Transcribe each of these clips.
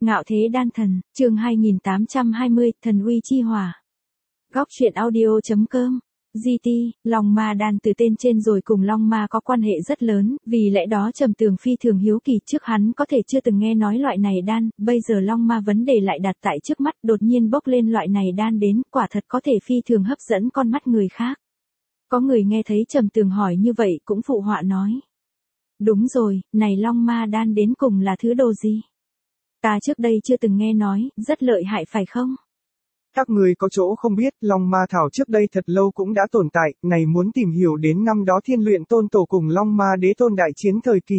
Ngạo thế đan thần, chương 2820, thần uy chi hỏa. Góc truyện audio.com. GT, Long Ma đan từ tên trên rồi cùng Long Ma có quan hệ rất lớn, vì lẽ đó Trầm Tường phi thường hiếu kỳ, trước hắn có thể chưa từng nghe nói loại này đan, bây giờ Long Ma vấn đề lại đặt tại trước mắt, đột nhiên bốc lên loại này đan đến, quả thật có thể phi thường hấp dẫn con mắt người khác. Có người nghe thấy Trầm Tường hỏi như vậy cũng phụ họa nói. Đúng rồi, này Long Ma đan đến cùng là thứ đồ gì? Ta trước đây chưa từng nghe nói, rất lợi hại phải không? Các người có chỗ không biết, Long Ma Thảo trước đây thật lâu cũng đã tồn tại, này muốn tìm hiểu đến năm đó Thiên Luyện Tôn Tổ cùng Long Ma Đế Tôn đại chiến thời kỳ.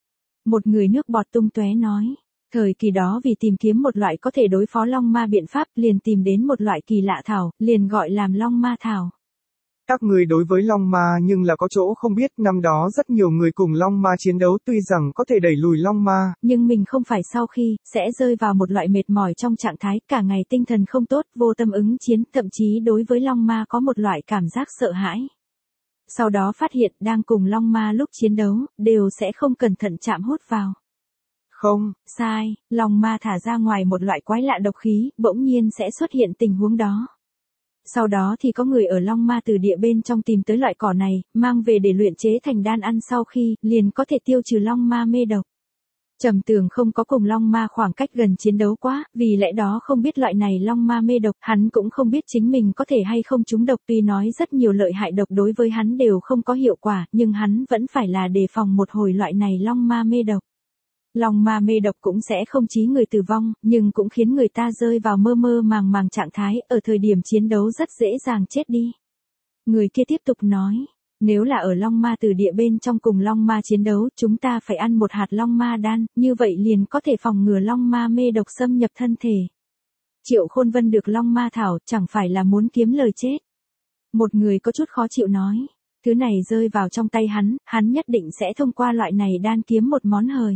Một người nước bọt tung tóe nói, thời kỳ đó vì tìm kiếm một loại có thể đối phó Long Ma biện pháp, liền tìm đến một loại kỳ lạ thảo, liền gọi làm Long Ma Thảo. Các người đối với Long Ma nhưng là có chỗ không biết, năm đó rất nhiều người cùng Long Ma chiến đấu tuy rằng có thể đẩy lùi Long Ma, nhưng mình không phải sau khi, sẽ rơi vào một loại mệt mỏi trong trạng thái, cả ngày tinh thần không tốt, vô tâm ứng chiến, thậm chí đối với Long Ma có một loại cảm giác sợ hãi. Sau đó phát hiện đang cùng Long Ma lúc chiến đấu, đều sẽ không cẩn thận chạm hút vào. Không, sai, Long Ma thả ra ngoài một loại quái lạ độc khí, bỗng nhiên sẽ xuất hiện tình huống đó. Sau đó thì có người ở Long Ma từ địa bên trong tìm tới loại cỏ này, mang về để luyện chế thành đan ăn sau khi, liền có thể tiêu trừ Long Ma mê độc. Trầm Tường không có cùng Long Ma khoảng cách gần chiến đấu quá, vì lẽ đó không biết loại này Long Ma mê độc, hắn cũng không biết chính mình có thể hay không trúng độc, tuy nói rất nhiều lợi hại độc đối với hắn đều không có hiệu quả, nhưng hắn vẫn phải là đề phòng một hồi loại này Long Ma mê độc. Long Ma mê độc cũng sẽ không chí người tử vong, nhưng cũng khiến người ta rơi vào mơ mơ màng màng trạng thái, ở thời điểm chiến đấu rất dễ dàng chết đi. Người kia tiếp tục nói, nếu là ở Long Ma từ địa bên trong cùng Long Ma chiến đấu, chúng ta phải ăn một hạt Long Ma đan, như vậy liền có thể phòng ngừa Long Ma mê độc xâm nhập thân thể. Triệu Khôn Vân được Long Ma thảo, chẳng phải là muốn kiếm lời chết. Một người có chút khó chịu nói, thứ này rơi vào trong tay hắn nhất định sẽ thông qua loại này đan kiếm một món hời.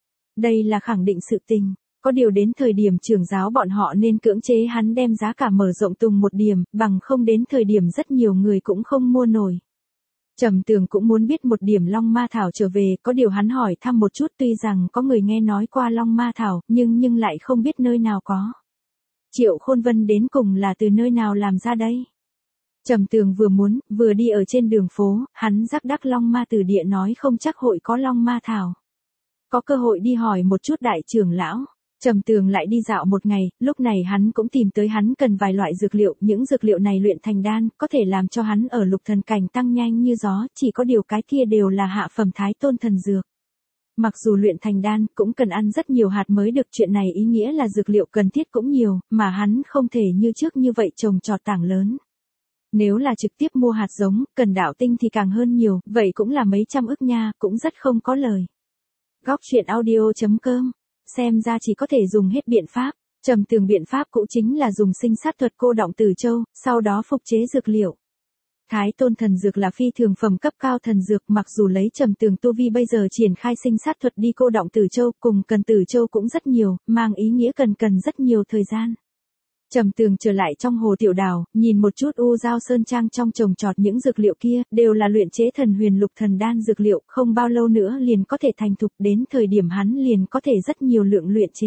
Đây là khẳng định sự tình, có điều đến thời điểm trưởng giáo bọn họ nên cưỡng chế hắn đem giá cả mở rộng tùng một điểm, bằng không đến thời điểm rất nhiều người cũng không mua nổi. Trầm Tường cũng muốn biết một điểm Long Ma Thảo trở về, có điều hắn hỏi thăm một chút, tuy rằng có người nghe nói qua Long Ma Thảo, nhưng lại không biết nơi nào có. Triệu Khôn Vân đến cùng là từ nơi nào làm ra đây? Trầm Tường vừa đi ở trên đường phố, hắn giác đắc Long Ma từ địa nói không chắc hội có Long Ma Thảo. Có cơ hội đi hỏi một chút đại trưởng lão. Trầm Tường lại đi dạo một ngày, lúc này hắn cũng tìm tới hắn cần vài loại dược liệu, những dược liệu này luyện thành đan, có thể làm cho hắn ở lục thần cảnh tăng nhanh như gió, chỉ có điều cái kia đều là hạ phẩm thái tôn thần dược. Mặc dù luyện thành đan, cũng cần ăn rất nhiều hạt mới được, chuyện này ý nghĩa là dược liệu cần thiết cũng nhiều, mà hắn không thể như trước như vậy trồng trọt tảng lớn. Nếu là trực tiếp mua hạt giống, cần đạo tinh thì càng hơn nhiều, vậy cũng là mấy trăm ức nha, cũng rất không có lời. Góc truyện audio.com. Xem ra chỉ có thể dùng hết biện pháp. Trầm Tường biện pháp cũ chính là dùng sinh sát thuật cô đọng Tử Châu, sau đó phục chế dược liệu. Thái tôn thần dược là phi thường phẩm cấp cao thần dược, mặc dù lấy Trầm Tường tu vi bây giờ triển khai sinh sát thuật đi cô đọng Tử Châu, cùng cần Tử Châu cũng rất nhiều, mang ý nghĩa cần rất nhiều thời gian. Trầm Tường trở lại trong hồ tiểu đảo, nhìn một chút U Giao Sơn Trang trong trồng trọt những dược liệu kia, đều là luyện chế thần huyền lục thần đan dược liệu, không bao lâu nữa liền có thể thành thục, đến thời điểm hắn liền có thể rất nhiều lượng luyện chế.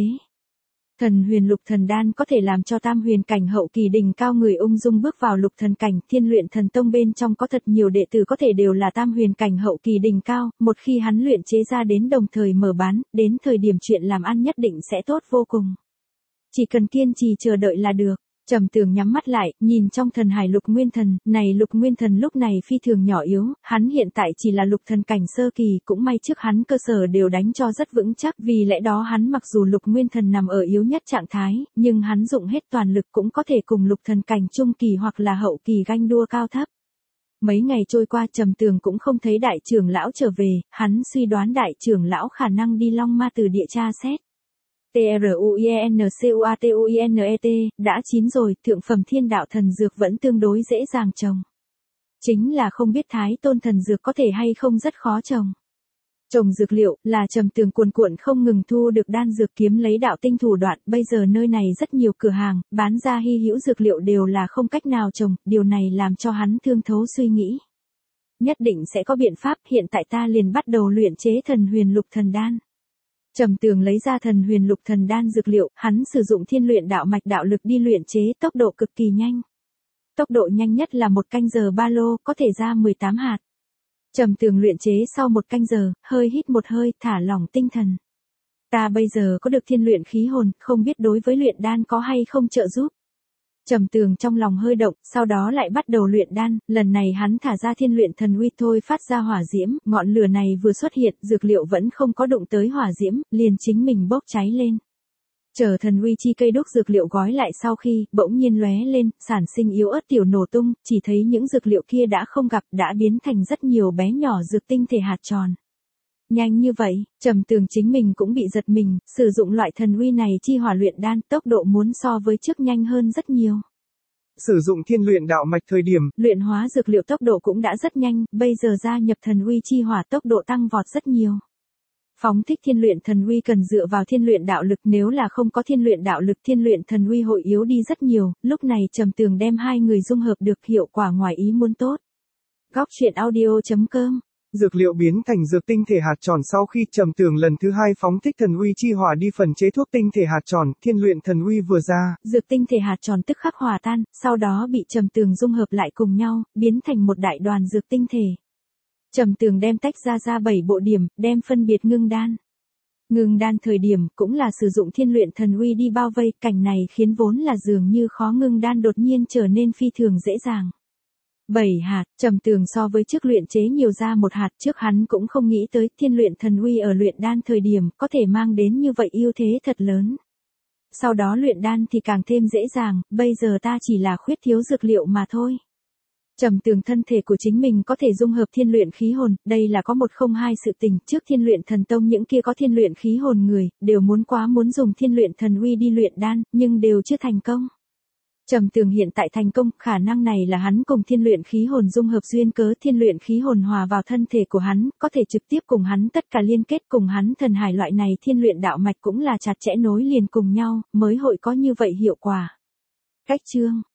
Thần huyền lục thần đan có thể làm cho tam huyền cảnh hậu kỳ đỉnh cao người ung dung bước vào lục thần cảnh, Thiên Luyện Thần Tông bên trong có thật nhiều đệ tử có thể đều là tam huyền cảnh hậu kỳ đỉnh cao, một khi hắn luyện chế ra đến đồng thời mở bán, đến thời điểm chuyện làm ăn nhất định sẽ tốt vô cùng. Chỉ cần kiên trì chờ đợi là được. Trầm Tường nhắm mắt lại, nhìn trong thần hải lục nguyên thần, này lục nguyên thần lúc này phi thường nhỏ yếu, hắn hiện tại chỉ là lục thần cảnh sơ kỳ, cũng may trước hắn cơ sở đều đánh cho rất vững chắc, vì lẽ đó hắn mặc dù lục nguyên thần nằm ở yếu nhất trạng thái, nhưng hắn dụng hết toàn lực cũng có thể cùng lục thần cảnh trung kỳ hoặc là hậu kỳ ganh đua cao thấp. Mấy ngày trôi qua Trầm Tường cũng không thấy đại trưởng lão trở về, hắn suy đoán đại trưởng lão khả năng đi Long Ma từ địa tra xét. TRUINCUATUINET, đã chín rồi, thượng phẩm thiên đạo thần dược vẫn tương đối dễ dàng trồng. Chính là không biết thái tôn thần dược có thể hay không rất khó trồng. Trồng dược liệu, là Trầm Tường cuồn cuộn không ngừng thu được đan dược kiếm lấy đạo tinh thủ đoạn, bây giờ nơi này rất nhiều cửa hàng, bán ra hy hữu dược liệu đều là không cách nào trồng, điều này làm cho hắn thương thấu suy nghĩ. Nhất định sẽ có biện pháp, hiện tại ta liền bắt đầu luyện chế thần huyền lục thần đan. Trầm Tường lấy ra thần huyền lục thần đan dược liệu, hắn sử dụng thiên luyện đạo mạch đạo lực đi luyện chế, tốc độ cực kỳ nhanh. Tốc độ nhanh nhất là 1 canh giờ ba lô, có thể ra 18 hạt. Trầm Tường luyện chế sau 1 canh giờ, hơi hít một hơi, thả lỏng tinh thần. Ta bây giờ có được thiên luyện khí hồn, không biết đối với luyện đan có hay không trợ giúp. Trầm Tường trong lòng hơi động, sau đó lại bắt đầu luyện đan, lần này hắn thả ra thiên luyện thần uy thôi phát ra hỏa diễm, ngọn lửa này vừa xuất hiện, dược liệu vẫn không có đụng tới hỏa diễm, liền chính mình bốc cháy lên. Chờ thần uy chi cây đúc dược liệu gói lại sau khi, bỗng nhiên lóe lên, sản sinh yếu ớt tiểu nổ tung, chỉ thấy những dược liệu kia đã không gặp, đã biến thành rất nhiều bé nhỏ dược tinh thể hạt tròn. Nhanh như vậy, Trầm Tường chính mình cũng bị giật mình, sử dụng loại thần uy này chi hỏa luyện đan, tốc độ muốn so với trước nhanh hơn rất nhiều. Sử dụng thiên luyện đạo mạch thời điểm, luyện hóa dược liệu tốc độ cũng đã rất nhanh, bây giờ gia nhập thần uy chi hỏa tốc độ tăng vọt rất nhiều. Phóng thích thiên luyện thần uy cần dựa vào thiên luyện đạo lực, nếu là không có thiên luyện đạo lực thiên luyện thần uy hội yếu đi rất nhiều, lúc này Trầm Tường đem hai người dung hợp được hiệu quả ngoài ý muốn tốt. Góc truyện audio.com. Dược liệu biến thành dược tinh thể hạt tròn sau khi Trầm Tường lần thứ 2 phóng thích thần uy chi hỏa đi phần chế thuốc tinh thể hạt tròn, thiên luyện thần uy vừa ra, dược tinh thể hạt tròn tức khắc hòa tan, sau đó bị Trầm Tường dung hợp lại cùng nhau, biến thành một đại đoàn dược tinh thể. Trầm Tường đem tách ra 7 bộ điểm, đem phân biệt ngưng đan. Ngưng đan thời điểm cũng là sử dụng thiên luyện thần uy đi bao vây, cảnh này khiến vốn là dường như khó ngưng đan đột nhiên trở nên phi thường dễ dàng. 7 hạt, Trầm Tường so với trước luyện chế nhiều ra 1 hạt, trước hắn cũng không nghĩ tới thiên luyện thần uy ở luyện đan thời điểm có thể mang đến như vậy ưu thế thật lớn. Sau đó luyện đan thì càng thêm dễ dàng, bây giờ ta chỉ là khuyết thiếu dược liệu mà thôi. Trầm Tường thân thể của chính mình có thể dung hợp thiên luyện khí hồn, đây là có 102 sự tình, trước thiên luyện thần tông những kia có thiên luyện khí hồn người, đều muốn dùng thiên luyện thần uy đi luyện đan, nhưng đều chưa thành công. Trầm Tường hiện tại thành công, khả năng này là hắn cùng thiên luyện khí hồn dung hợp duyên cớ, thiên luyện khí hồn hòa vào thân thể của hắn, có thể trực tiếp cùng hắn tất cả liên kết cùng hắn thần hải loại này thiên luyện đạo mạch cũng là chặt chẽ nối liền cùng nhau, mới hội có như vậy hiệu quả. Cách chương